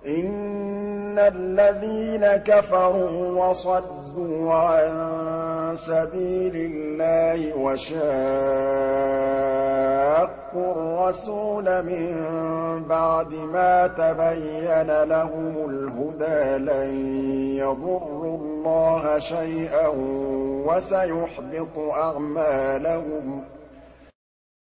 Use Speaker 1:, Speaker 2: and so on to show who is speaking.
Speaker 1: إِنَّ الَّذِينَ كَفَرُوا وَصَدُّوا عَن سَبِيلِ اللَّهِ وَشَاقُّوا الرَّسُولَ مِن بَعْدِ مَا تَبَيَّنَ لَهُمُ الْهُدَىٰ لَن يَضُرُّوا اللَّهَ شَيْئًا وَسَيُحْبِطُ أَعْمَالَهُمْ